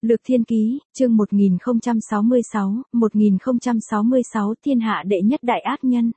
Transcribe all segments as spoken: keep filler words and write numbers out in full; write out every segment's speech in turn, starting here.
Lược Thiên Ký, chương một nghìn không trăm sáu mươi sáu, một nghìn không trăm sáu mươi sáu Thiên hạ đệ nhất đại ác nhân.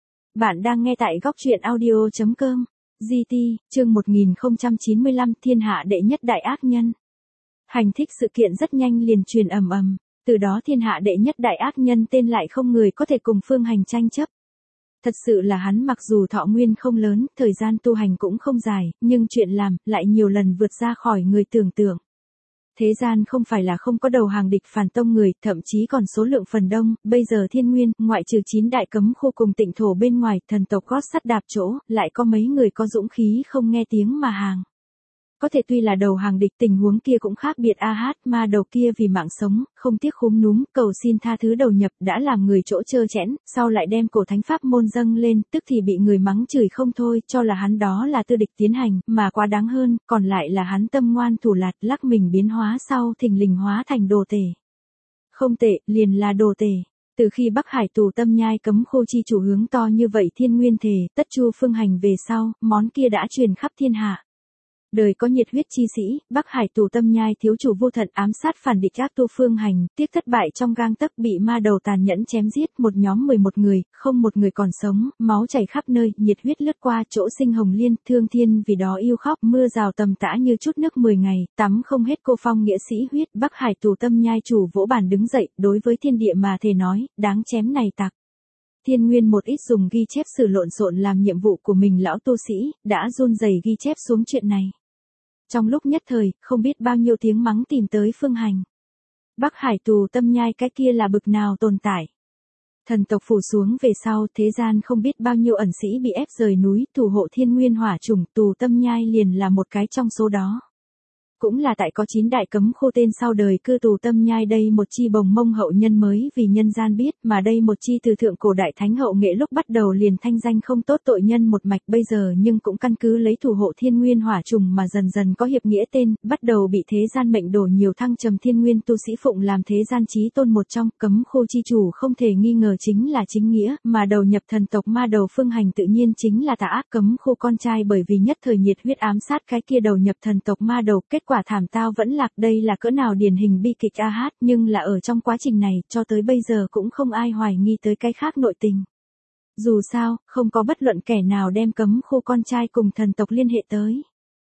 Bạn đang nghe tại góc truyện audio chấm com. giê tê, chương một nghìn không trăm chín mươi lăm Thiên hạ đệ nhất đại ác nhân. Hành thích sự kiện rất nhanh liền truyền ầm ầm, từ đó thiên hạ đệ nhất đại ác nhân tên lại không người có thể cùng Phương Hành tranh chấp. Thật sự là hắn mặc dù thọ nguyên không lớn, thời gian tu hành cũng không dài, nhưng chuyện làm lại nhiều lần vượt ra khỏi người tưởng tượng. Thế gian không phải là không có đầu hàng địch phản tông người, thậm chí còn số lượng phần đông, bây giờ Thiên Nguyên, ngoại trừ chín đại cấm khu cùng Tịnh thổ bên ngoài, thần tộc gót sắt đạp chỗ, lại có mấy người có dũng khí không nghe tiếng mà hàng. Có thể tuy là đầu hàng địch, tình huống kia cũng khác biệt. A Hát ma đầu kia vì mạng sống, không tiếc khúm núm, cầu xin tha thứ đầu nhập, đã làm người chỗ trơ chẽn, sau lại đem cổ thánh pháp môn dâng lên, tức thì bị người mắng chửi không thôi, cho là hắn đó là tư địch tiến hành, mà quá đáng hơn, còn lại là hắn tâm ngoan thủ lạt, lắc mình biến hóa sau thình lình hóa thành đồ tể. Không tệ, liền là đồ tể. Từ khi Bắc Hải tù tâm nhai cấm khu chi chủ hướng to như vậy Thiên Nguyên thề, tất chu Phương Hành về sau, món kia đã truyền khắp thiên hạ. Đời có nhiệt huyết chi sĩ, Bắc Hải tù tâm nhai thiếu chủ vô thận ám sát phản địch ác tu Phương Hành, tiếc thất bại trong gang tấc bị ma đầu tàn nhẫn chém giết, một nhóm mười một người, không một người còn sống, máu chảy khắp nơi, nhiệt huyết lướt qua chỗ sinh hồng liên, thương thiên vì đó yêu khóc, mưa rào tầm tã như chút nước mười ngày, tắm không hết cô phong nghĩa sĩ huyết. Bắc Hải tù tâm nhai chủ vỗ bàn đứng dậy, đối với thiên địa mà thề nói, đáng chém này tặc. Thiên Nguyên một ít dùng ghi chép sử lộn xộn làm nhiệm vụ của mình lão tu sĩ, đã run rẩy ghi chép xuống chuyện này. Trong lúc nhất thời, không biết bao nhiêu tiếng mắng tìm tới Phương Hành. Bắc Hải tù tâm nhai cái kia là bực nào tồn tại. Thần tộc phủ xuống về sau, thế gian không biết bao nhiêu ẩn sĩ bị ép rời núi, thủ hộ Thiên Nguyên hỏa chủng, tù tâm nhai liền là một cái trong số đó. Cũng là tại có chín đại cấm khu tên sau đời cư tù tâm nhai đây một chi bồng mông hậu nhân mới vì nhân gian biết, mà đây một chi từ thượng cổ đại thánh hậu nghệ lúc bắt đầu liền thanh danh không tốt tội nhân một mạch bây giờ nhưng cũng căn cứ lấy thủ hộ Thiên Nguyên hỏa trùng mà dần dần có hiệp nghĩa tên, bắt đầu bị thế gian mệnh đổ nhiều thăng trầm. Thiên Nguyên tu sĩ phụng làm thế gian chí tôn một trong, cấm khu chi chủ không thể nghi ngờ chính là chính nghĩa, mà đầu nhập thần tộc ma đầu Phương Hành tự nhiên chính là tà ác cấm khu con trai, bởi vì nhất thời nhiệt huyết ám sát cái kia đầu nhập thần tộc ma đầu, kết quả thảm tao vẫn lạc. Đây là cỡ nào điển hình bi kịch A Hát, nhưng là ở trong quá trình này, cho tới bây giờ cũng không ai hoài nghi tới cái khác nội tình. Dù sao, không có bất luận kẻ nào đem cấm khu con trai cùng thần tộc liên hệ tới.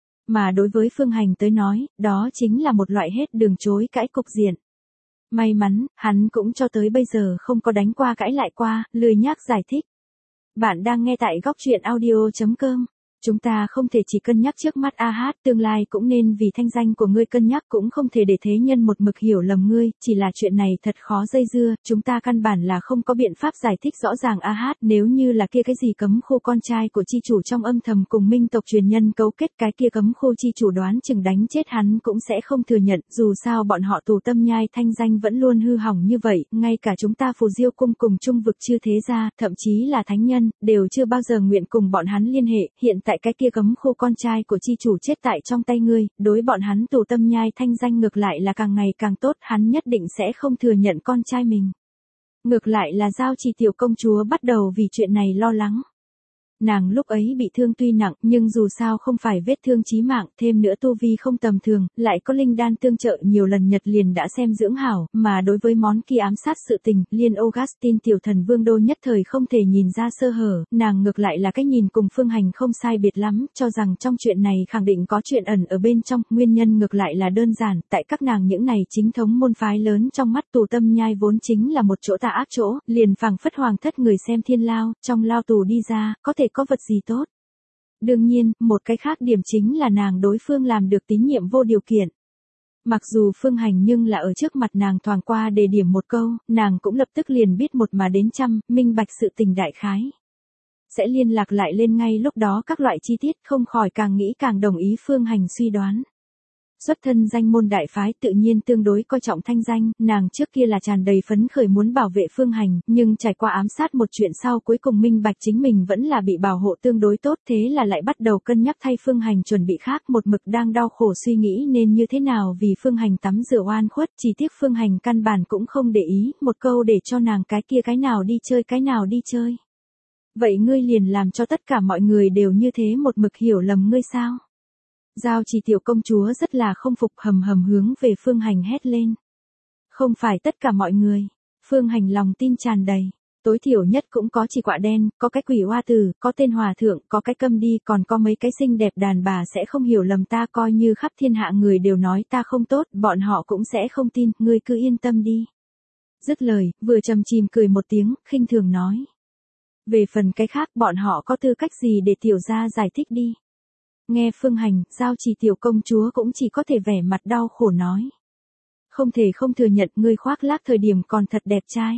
Mà đối với Phương Hành tới nói, đó chính là một loại hết đường chối cãi cục diện. May mắn, hắn cũng cho tới bây giờ không có đánh qua cãi lại qua, lười nhác giải thích. Bạn đang nghe tại góc truyện audio chấm com. Chúng ta không thể chỉ cân nhắc trước mắt A Hát, tương lai cũng nên vì thanh danh của ngươi cân nhắc, cũng không thể để thế nhân một mực hiểu lầm ngươi, chỉ là chuyện này thật khó dây dưa, chúng ta căn bản là không có biện pháp giải thích rõ ràng. A Hát, nếu như là kia cái gì cấm khu con trai của chi chủ trong âm thầm cùng minh tộc truyền nhân cấu kết, cái kia cấm khu chi chủ đoán chừng đánh chết hắn cũng sẽ không thừa nhận, dù sao bọn họ tù tâm nhai thanh danh vẫn luôn hư hỏng như vậy, ngay cả chúng ta Phù Diêu cung cùng trung vực chư thế gia, thậm chí là thánh nhân, đều chưa bao giờ nguyện cùng bọn hắn liên hệ, hiện tại cái kia cấm khu con trai của chi chủ chết tại trong tay ngươi, đối bọn hắn tù tâm nhai thanh danh ngược lại là càng ngày càng tốt, hắn nhất định sẽ không thừa nhận con trai mình. Ngược lại là Giao Trì tiểu công chúa bắt đầu vì chuyện này lo lắng. Nàng lúc ấy bị thương tuy nặng, nhưng dù sao không phải vết thương chí mạng, thêm nữa tu vi không tầm thường, lại có linh đan tương trợ, nhiều lần Nhật liền đã xem dưỡng hảo, mà đối với món kia ám sát sự tình, liên Augustine tiểu thần vương đô nhất thời không thể nhìn ra sơ hở, nàng ngược lại là cách nhìn cùng Phương Hành không sai biệt lắm, cho rằng trong chuyện này khẳng định có chuyện ẩn ở bên trong, nguyên nhân ngược lại là đơn giản, tại các nàng những này chính thống môn phái lớn trong mắt tù tâm nhai vốn chính là một chỗ tà ác chỗ, liền phảng phất hoàng thất người xem thiên lao, trong lao tù đi ra, có thể có vật gì tốt. Đương nhiên, một cái khác điểm chính là nàng đối phương làm được tín nhiệm vô điều kiện. Mặc dù Phương Hành nhưng là ở trước mặt nàng thoáng qua đề điểm một câu, nàng cũng lập tức liền biết một mà đến trăm, minh bạch sự tình đại khái. Sẽ liên lạc lại lên ngay lúc đó các loại chi tiết, không khỏi càng nghĩ càng đồng ý Phương Hành suy đoán. Xuất thân danh môn đại phái tự nhiên tương đối coi trọng thanh danh, nàng trước kia là tràn đầy phấn khởi muốn bảo vệ Phương Hành, nhưng trải qua ám sát một chuyện sau cuối cùng minh bạch chính mình vẫn là bị bảo hộ tương đối tốt, thế là lại bắt đầu cân nhắc thay Phương Hành chuẩn bị khác, một mực đang đau khổ suy nghĩ nên như thế nào vì Phương Hành tắm rửa oan khuất, chỉ tiếc Phương Hành căn bản cũng không để ý, một câu để cho nàng cái kia cái nào đi chơi cái nào đi chơi. Vậy ngươi liền làm cho tất cả mọi người đều như thế một mực hiểu lầm ngươi sao? Giao Trì tiểu công chúa rất là không phục, hầm hầm hướng về Phương Hành hét lên. Không phải tất cả mọi người. Phương Hành lòng tin tràn đầy. Tối thiểu nhất cũng có chỉ quạ đen, có cái quỷ hoa tử, có tên hòa thượng, có cái câm đi, còn có mấy cái xinh đẹp đàn bà sẽ không hiểu lầm ta, coi như khắp thiên hạ người đều nói ta không tốt, bọn họ cũng sẽ không tin, ngươi cứ yên tâm đi. Dứt lời, vừa trầm chìm cười một tiếng, khinh thường nói. Về phần cái khác, bọn họ có tư cách gì để tiểu gia giải thích đi. Nghe Phương Hành, Giao Trì tiểu công chúa cũng chỉ có thể vẻ mặt đau khổ nói. Không thể không thừa nhận, ngươi khoác lác thời điểm còn thật đẹp trai.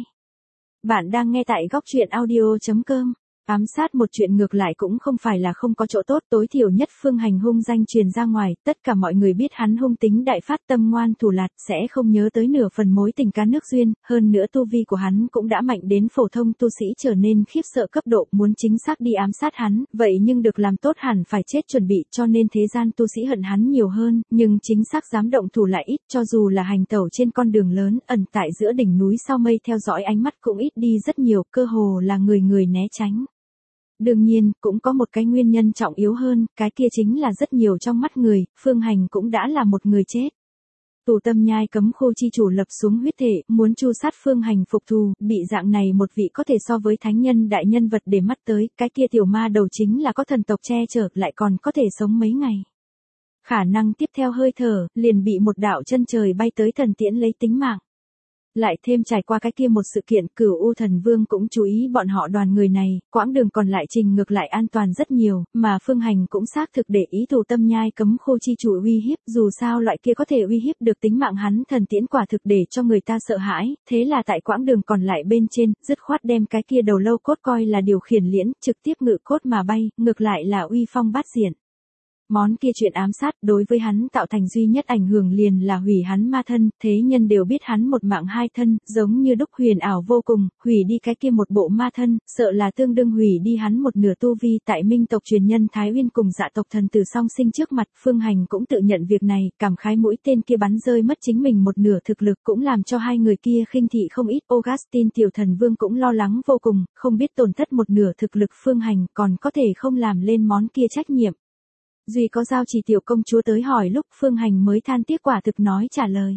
Bạn đang nghe tại góc truyện audio chấm com. Ám sát một chuyện ngược lại cũng không phải là không có chỗ tốt, tối thiểu nhất Phương Hành hung danh truyền ra ngoài, tất cả mọi người biết hắn hung tính đại phát, tâm ngoan thủ lạt, sẽ không nhớ tới nửa phần mối tình cá nước duyên, hơn nữa tu vi của hắn cũng đã mạnh đến phổ thông tu sĩ trở nên khiếp sợ cấp độ, muốn chính xác đi ám sát hắn, vậy nhưng được làm tốt hẳn phải chết chuẩn bị, cho nên thế gian tu sĩ hận hắn nhiều hơn, nhưng chính xác dám động thủ lại ít, cho dù là hành tẩu trên con đường lớn, ẩn tại giữa đỉnh núi sau mây theo dõi ánh mắt cũng ít đi rất nhiều, cơ hồ là người người né tránh. Đương nhiên, cũng có một cái nguyên nhân trọng yếu hơn, cái kia chính là rất nhiều trong mắt người, Phương Hành cũng đã là một người chết. Tù Tâm Nhai cấm khu chi chủ lập xuống huyết thể, muốn tru sát Phương Hành phục thù, bị dạng này một vị có thể so với thánh nhân đại nhân vật để mắt tới, cái kia tiểu ma đầu chính là có thần tộc che chở, lại còn có thể sống mấy ngày. Khả năng tiếp theo hơi thở, liền bị một đạo chân trời bay tới thần tiễn lấy tính mạng. Lại thêm trải qua cái kia một sự kiện, Cửu U Thần Vương cũng chú ý bọn họ đoàn người này, quãng đường còn lại trình ngược lại an toàn rất nhiều, mà Phương Hành cũng xác thực để ý Tù Tâm Nhai cấm khu chi chủ uy hiếp, dù sao loại kia có thể uy hiếp được tính mạng hắn thần tiễn quả thực để cho người ta sợ hãi, thế là tại quãng đường còn lại bên trên, dứt khoát đem cái kia đầu lâu cốt coi là điều khiển liễn, trực tiếp ngự cốt mà bay, ngược lại là uy phong bát diện. Món kia chuyện ám sát đối với hắn tạo thành duy nhất ảnh hưởng liền là hủy hắn ma thân, thế nhân đều biết hắn một mạng hai thân, giống như đúc huyền ảo vô cùng, hủy đi cái kia một bộ ma thân, sợ là tương đương hủy đi hắn một nửa tu vi. Tại Minh tộc truyền nhân Thái Uyên cùng Dạ tộc thần tử song sinh trước mặt, Phương Hành cũng tự nhận việc này, cảm khái mũi tên kia bắn rơi mất chính mình một nửa thực lực cũng làm cho hai người kia khinh thị không ít. Augustine tiểu thần vương cũng lo lắng vô cùng, không biết tổn thất một nửa thực lực Phương Hành còn có thể không làm lên món kia trách nhiệm. Duy có Giao Trì tiểu công chúa tới hỏi lúc Phương Hành mới than tiếc quả thực nói trả lời.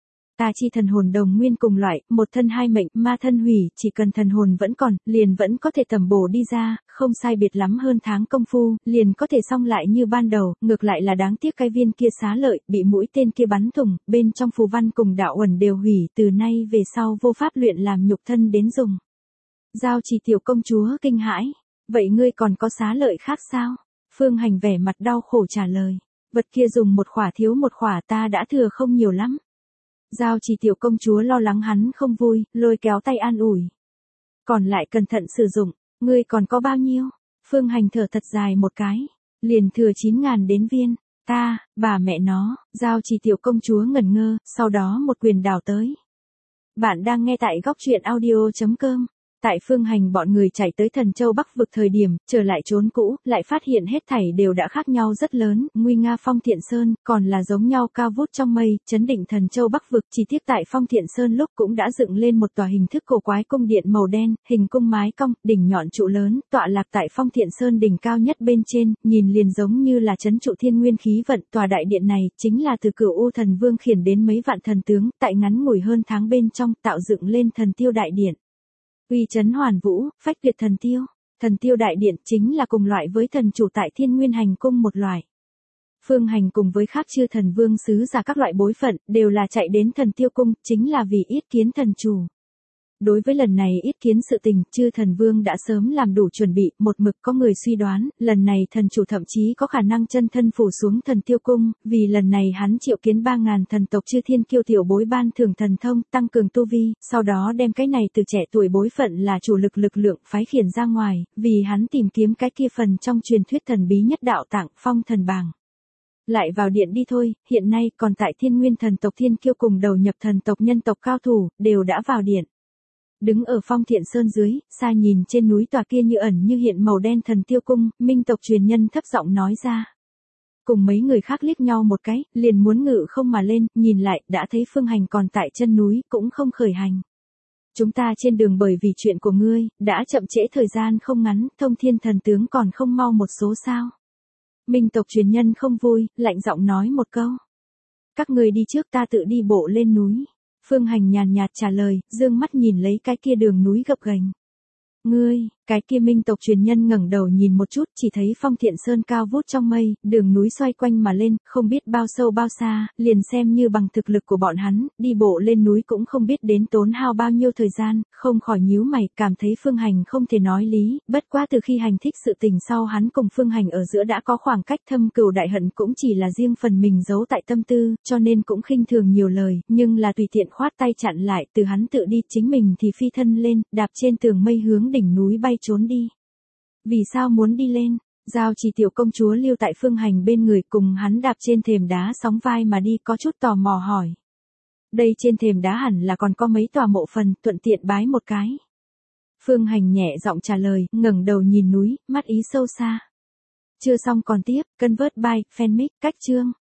Ta chi thần hồn đồng nguyên cùng loại, một thân hai mệnh, ma thân hủy, chỉ cần thần hồn vẫn còn, liền vẫn có thể tầm bổ đi ra, không sai biệt lắm hơn tháng công phu, liền có thể xong lại như ban đầu, ngược lại là đáng tiếc cái viên kia xá lợi, bị mũi tên kia bắn thủng, bên trong phù văn cùng đạo uẩn đều hủy, từ nay về sau vô pháp luyện làm nhục thân đến dùng. Giao Trì tiểu công chúa kinh hãi, vậy ngươi còn có xá lợi khác sao? Phương Hành vẻ mặt đau khổ trả lời, vật kia dùng một khỏa thiếu một khỏa, ta đã thừa không nhiều lắm. Giao Trì tiểu công chúa lo lắng hắn không vui, lôi kéo tay an ủi. Còn lại cẩn thận sử dụng, ngươi còn có bao nhiêu? Phương Hành thở thật dài một cái, liền thừa chín ngàn đến viên. Ta, bà mẹ nó, Giao Trì tiểu công chúa ngẩn ngơ, sau đó một quyền đào tới. Bạn đang nghe tại góc truyện audio chấm com. Tại Phương Hành bọn người chạy tới Thần Châu Bắc vực thời điểm, trở lại trốn cũ, lại phát hiện hết thảy đều đã khác nhau rất lớn, nguy nga Phong Thiện Sơn, còn là giống nhau cao vút trong mây, chấn định Thần Châu Bắc vực, chỉ tiếc tại Phong Thiện Sơn lúc cũng đã dựng lên một tòa hình thức cổ quái cung điện màu đen, hình cung mái cong, đỉnh nhọn trụ lớn, tọa lạc tại Phong Thiện Sơn đỉnh cao nhất bên trên, nhìn liền giống như là trấn trụ thiên nguyên khí vận. Tòa đại điện này chính là từ Cửu U Thần Vương khiển đến mấy vạn thần tướng, tại ngắn ngủi hơn tháng bên trong, tạo dựng lên Thần Tiêu đại điện. Uy chấn hoàn vũ, phách tuyệt thần tiêu. Thần Tiêu đại điện chính là cùng loại với thần chủ tại Thiên Nguyên hành cung một loại. Phương Hành cùng với khác chư thần vương sứ giả các loại bối phận, đều là chạy đến Thần Tiêu cung, chính là vì yết kiến thần chủ. Đối với lần này yết kiến sự tình, chư thần vương đã sớm làm đủ chuẩn bị, một mực có người suy đoán, lần này thần chủ thậm chí có khả năng chân thân phủ xuống Thần Tiêu cung, vì lần này hắn triệu kiến ba ngàn thần tộc chư thiên kiêu tiểu bối ban thưởng thần thông, tăng cường tu vi, sau đó đem cái này từ trẻ tuổi bối phận là chủ lực lực lượng phái khiển ra ngoài, vì hắn tìm kiếm cái kia phần trong truyền thuyết thần bí nhất đạo tạng, phong thần bảng. Lại vào điện đi thôi, hiện nay còn tại Thiên Nguyên thần tộc thiên kiêu cùng đầu nhập thần tộc nhân tộc cao thủ, đều đã vào điện. Đứng ở Phong Thiện Sơn dưới, xa nhìn trên núi tòa kia như ẩn như hiện màu đen Thần Tiêu cung, Minh tộc truyền nhân thấp giọng nói ra. Cùng mấy người khác liếc nhau một cái, liền muốn ngự không mà lên, nhìn lại, đã thấy Phương Hành còn tại chân núi, cũng không khởi hành. Chúng ta trên đường bởi vì chuyện của ngươi, đã chậm trễ thời gian không ngắn, Thông Thiên thần tướng còn không mau một số sao. Minh tộc truyền nhân không vui, lạnh giọng nói một câu. Các người đi trước, ta tự đi bộ lên núi. Phương Hành nhàn nhạt trả lời, dương mắt nhìn lấy cái kia đường núi gập ghềnh. Ngươi, cái kia Minh tộc truyền nhân ngẩng đầu nhìn một chút, chỉ thấy Phong Thiện Sơn cao vút trong mây, đường núi xoay quanh mà lên, không biết bao sâu bao xa, liền xem như bằng thực lực của bọn hắn, đi bộ lên núi cũng không biết đến tốn hao bao nhiêu thời gian, không khỏi nhíu mày, cảm thấy Phương Hành không thể nói lý, bất quá từ khi hành thích sự tình sau hắn cùng Phương Hành ở giữa đã có khoảng cách thâm cừu đại hận, cũng chỉ là riêng phần mình giấu tại tâm tư, cho nên cũng khinh thường nhiều lời, nhưng là tùy tiện khoát tay chặn lại, từ hắn tự đi, chính mình thì phi thân lên, đạp trên tường mây hướng đỉnh núi bay trốn đi. Vì sao muốn đi lên? Giao Trì tiểu công chúa lưu tại Phương Hành bên người, cùng hắn đạp trên thềm đá sóng vai mà đi, có chút tò mò hỏi. Đây trên thềm đá hẳn là còn có mấy tòa mộ phần, thuận tiện bái một cái. Phương Hành nhẹ giọng trả lời, ngẩng đầu nhìn núi, mắt ý sâu xa. Chưa xong còn tiếp, Convert by Fanmic, cách chương.